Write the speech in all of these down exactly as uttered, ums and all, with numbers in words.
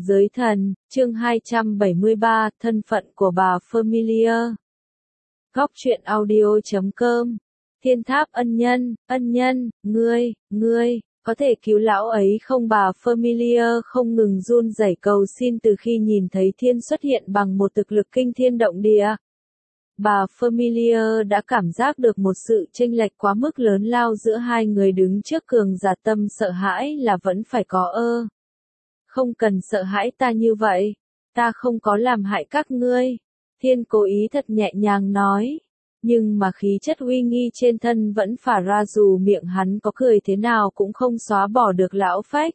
Giới thần, chương hai trăm bảy mươi ba, thân phận của bà Familiar. Góc truyện audio chấm com. Thiên tháp ân nhân, ân nhân, ngươi, ngươi, có thể cứu lão ấy không? Bà Familiar không ngừng run rẩy cầu xin từ khi nhìn thấy Thiên xuất hiện bằng một thực lực kinh thiên động địa. Bà Familiar đã cảm giác được một sự chênh lệch quá mức lớn lao giữa hai người đứng trước cường giả. Tâm sợ hãi là vẫn phải có ơ. Không cần sợ hãi ta như vậy, ta không có làm hại các ngươi. Thiên cố ý thật nhẹ nhàng nói, nhưng mà khí chất uy nghi trên thân vẫn phả ra, dù miệng hắn có cười thế nào cũng không xóa bỏ được lão phách.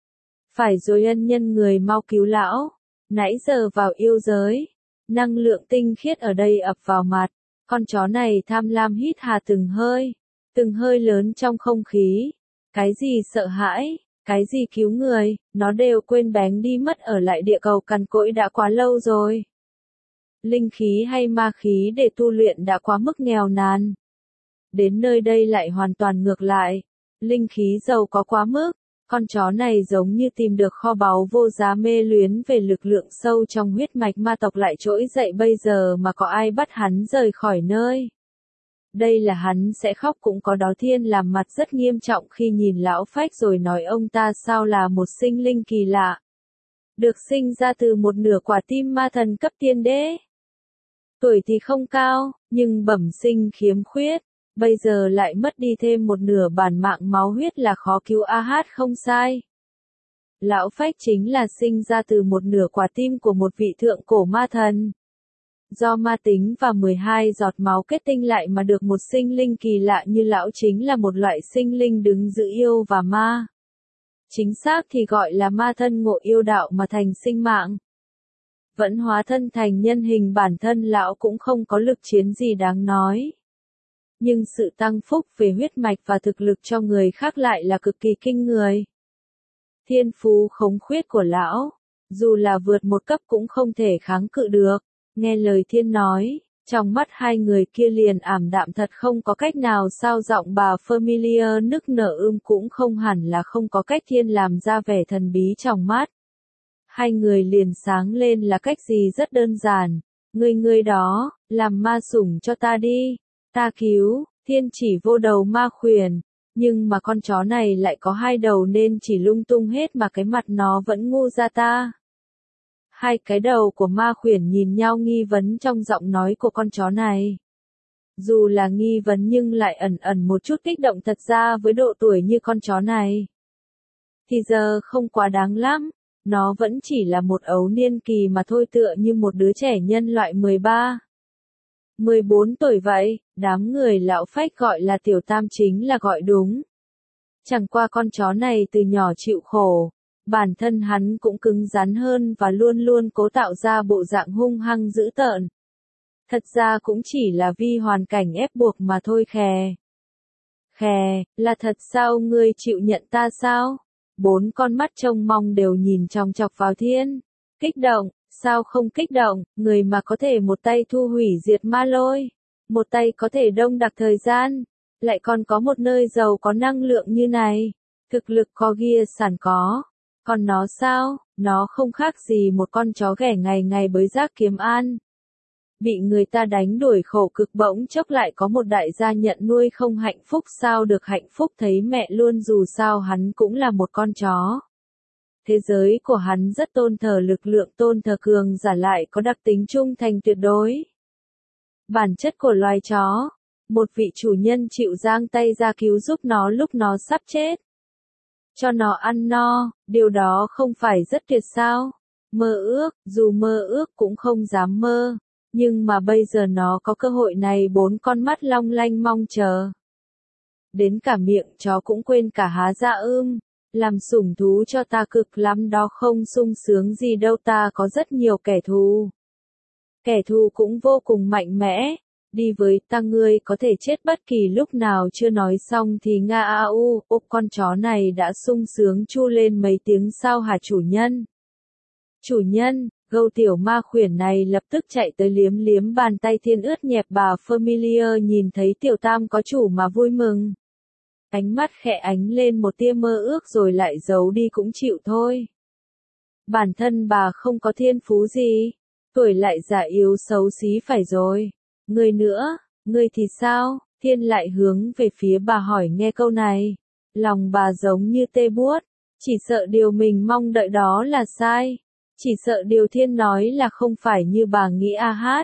Phải rồi, ân nhân người mau cứu lão, nãy giờ vào yêu giới, năng lượng tinh khiết ở đây ập vào mặt, con chó này tham lam hít hà từng hơi, từng hơi lớn trong không khí. Cái gì sợ hãi? Cái gì cứu người, nó đều quên bén đi mất, ở lại địa cầu cằn cỗi đã quá lâu rồi. Linh khí hay ma khí để tu luyện đã quá mức nghèo nàn. Đến nơi đây lại hoàn toàn ngược lại, linh khí giàu có quá mức, con chó này giống như tìm được kho báu vô giá, mê luyến về lực lượng sâu trong huyết mạch ma tộc lại trỗi dậy bây giờ mà có ai bắt hắn rời khỏi nơi. Đây là hắn sẽ khóc cũng có đó. Thiên làm mặt rất nghiêm trọng khi nhìn lão phách rồi nói, ông ta sao là một sinh linh kỳ lạ, được sinh ra từ một nửa quả tim ma thần cấp tiên đế. Tuổi thì không cao, nhưng bẩm sinh khiếm khuyết, bây giờ lại mất đi thêm một nửa bản mạng máu huyết là khó cứu. A hát không sai. Lão phách chính là sinh ra từ một nửa quả tim của một vị thượng cổ ma thần. Do ma tính và mười hai giọt máu kết tinh lại mà được một sinh linh kỳ lạ như lão, chính là một loại sinh linh đứng giữa yêu và ma. Chính xác thì gọi là ma thân ngộ yêu đạo mà thành sinh mạng. Vẫn hóa thân thành nhân hình, bản thân lão cũng không có lực chiến gì đáng nói. Nhưng sự tăng phúc về huyết mạch và thực lực cho người khác lại là cực kỳ kinh người. Thiên phú khống khuyết của lão, dù là vượt một cấp cũng không thể kháng cự được. Nghe lời Thiên nói, trong mắt hai người kia liền ảm đạm thật không có cách nào sao. Giọng bà Familiar nức nở, ưm cũng không hẳn là không có cách. Thiên làm ra vẻ thần bí trong mắt. Hai người liền sáng lên, là cách gì? Rất đơn giản, ngươi ngươi đó, làm ma sủng cho ta đi, ta cứu. Thiên chỉ vô đầu ma khuyển, nhưng mà con chó này lại có hai đầu nên chỉ lung tung hết mà cái mặt nó vẫn ngu ra ta. Hai cái đầu của ma khuyển nhìn nhau, nghi vấn trong giọng nói của con chó này. Dù là nghi vấn nhưng lại ẩn ẩn một chút kích động. Thật ra với độ tuổi như con chó này, thì giờ không quá đáng lắm, nó vẫn chỉ là một ấu niên kỳ mà thôi, tựa như một đứa trẻ nhân loại mười ba, mười bốn tuổi vậy. Đám người lão phách gọi là tiểu tam chính là gọi đúng. Chẳng qua con chó này từ nhỏ chịu khổ. Bản thân hắn cũng cứng rắn hơn và luôn luôn cố tạo ra bộ dạng hung hăng dữ tợn. Thật ra cũng chỉ là vì hoàn cảnh ép buộc mà thôi. Khè. Khè, là thật sao? Ngươi chịu nhận ta sao? Bốn con mắt trông mong đều nhìn chòng chọc vào Thiên. Kích động, sao không kích động, người mà có thể một tay thu hủy diệt ma lôi, một tay có thể đông đặc thời gian, lại còn có một nơi giàu có năng lượng như này, thực lực có ghia sản có. Còn nó sao? Nó không khác gì một con chó ghẻ ngày ngày bới rác kiếm ăn. Bị người ta đánh đuổi khổ cực, bỗng chốc lại có một đại gia nhận nuôi, không hạnh phúc sao được? Hạnh phúc thấy mẹ luôn, dù sao hắn cũng là một con chó. Thế giới của hắn rất tôn thờ lực lượng, tôn thờ cường giả, lại có đặc tính trung thành tuyệt đối. Bản chất của loài chó, một vị chủ nhân chịu giang tay ra cứu giúp nó lúc nó sắp chết. Cho nó ăn no, điều đó không phải rất tuyệt sao? Mơ ước, dù mơ ước cũng không dám mơ. Nhưng mà bây giờ nó có cơ hội này. Bốn con mắt long lanh mong chờ. Đến cả miệng chó cũng quên cả há ra. Ưm, làm sủng thú cho ta cực lắm đó, không sung sướng gì đâu. Ta có rất nhiều kẻ thù. Kẻ thù cũng vô cùng mạnh mẽ. Đi với ta, ngươi có thể chết bất kỳ lúc nào. Chưa nói xong thì nga a u, úp con chó này đã sung sướng chu lên mấy tiếng. Sao hả chủ nhân? Chủ nhân, gâu tiểu ma khuyển này lập tức chạy tới liếm liếm bàn tay Thiên ướt nhẹp. Bà Familiar nhìn thấy tiểu tam có chủ mà vui mừng. Ánh mắt khẽ ánh lên một tia mơ ước rồi lại giấu đi, cũng chịu thôi. Bản thân bà không có thiên phú gì, tuổi lại già yếu xấu xí phải rồi. Người nữa, người thì sao? Thiên lại hướng về phía bà hỏi nghe câu này. Lòng bà giống như tê buốt, chỉ sợ điều mình mong đợi đó là sai. Chỉ sợ điều Thiên nói là không phải như bà nghĩ a hát.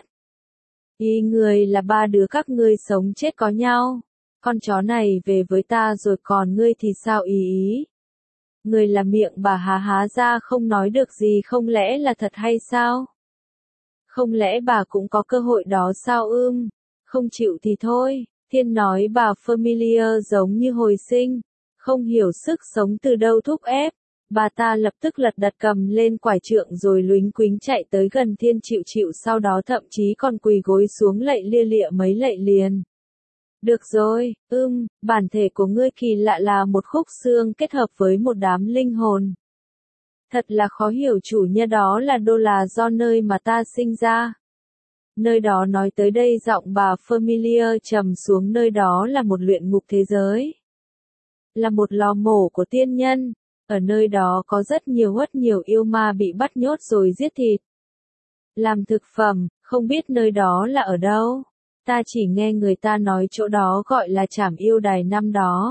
Ý người là ba đứa các ngươi sống chết có nhau. Con chó này về với ta rồi còn ngươi thì sao ý ý? Người là miệng bà há há ra không nói được gì không lẽ là thật hay sao? Không lẽ bà cũng có cơ hội đó sao ưm? Không chịu thì thôi. Thiên nói bà Familiar giống như hồi sinh, không hiểu sức sống từ đâu thúc ép. Bà ta lập tức lật đật cầm lên quải trượng rồi luính quính chạy tới gần Thiên chịu chịu sau đó thậm chí còn quỳ gối xuống lạy lia lịa mấy lạy liền. Được rồi, ưm, bản thể của ngươi kỳ lạ là một khúc xương kết hợp với một đám linh hồn. Thật là khó hiểu chủ nhân đó là đô là do nơi mà ta sinh ra. Nơi đó nói tới đây giọng bà Familiar trầm xuống nơi đó là một luyện ngục thế giới. Là một lò mổ của tiên nhân. Ở nơi đó có rất nhiều rất nhiều yêu ma bị bắt nhốt rồi giết thịt. Làm thực phẩm, không biết nơi đó là ở đâu. Ta chỉ nghe người ta nói chỗ đó gọi là Trảm Yêu Đài năm đó.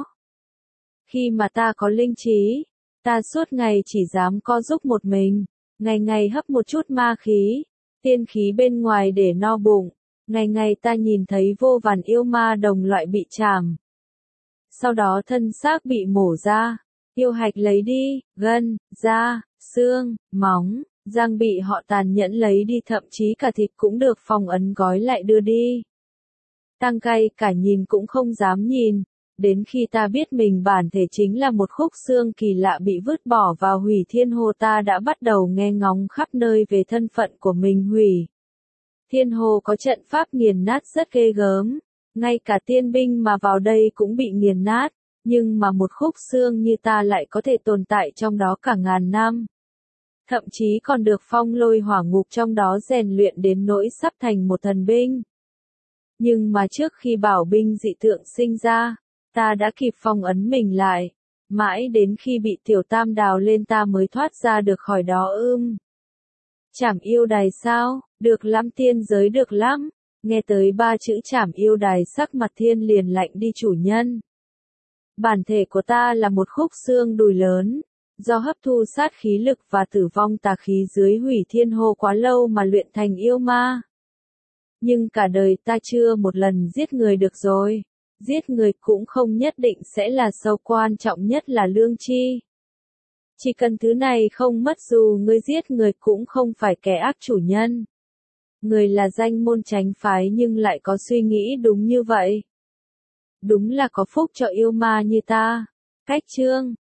Khi mà ta có linh trí, ta suốt ngày chỉ dám co giúp một mình, ngày ngày hấp một chút ma khí, tiên khí bên ngoài để no bụng, ngày ngày ta nhìn thấy vô vàn yêu ma đồng loại bị chảm. Sau đó thân xác bị mổ ra, yêu hạch lấy đi, gân, da, xương, móng, răng bị họ tàn nhẫn lấy đi thậm chí cả thịt cũng được phong ấn gói lại đưa đi. Tăng cay cả nhìn cũng không dám nhìn, đến khi ta biết mình bản thể chính là một khúc xương kỳ lạ bị vứt bỏ vào hủy thiên hồ ta đã bắt đầu nghe ngóng khắp nơi về thân phận của mình hủy. Thiên hồ có trận pháp nghiền nát rất ghê gớm, ngay cả tiên binh mà vào đây cũng bị nghiền nát, nhưng mà một khúc xương như ta lại có thể tồn tại trong đó cả ngàn năm. Thậm chí còn được phong lôi hỏa ngục trong đó rèn luyện đến nỗi sắp thành một thần binh. Nhưng mà trước khi bảo binh dị tượng sinh ra, ta đã kịp phong ấn mình lại, mãi đến khi bị tiểu tam đào lên ta mới thoát ra được khỏi đó ưm. Trảm Yêu Đài sao, được lắm tiên giới được lắm, nghe tới ba chữ Trảm Yêu Đài sắc mặt Thiên liền lạnh đi chủ nhân. Bản thể của ta là một khúc xương đùi lớn, do hấp thu sát khí lực và tử vong tà khí dưới hủy thiên hồ quá lâu mà luyện thành yêu ma. Nhưng cả đời ta chưa một lần giết người được rồi. Giết người cũng không nhất định sẽ là sâu quan trọng nhất là lương tri. Chỉ cần thứ này không mất dù ngươi giết người cũng không phải kẻ ác chủ nhân. Người là danh môn tránh phái nhưng lại có suy nghĩ đúng như vậy. Đúng là có phúc cho yêu ma như ta. Cách chương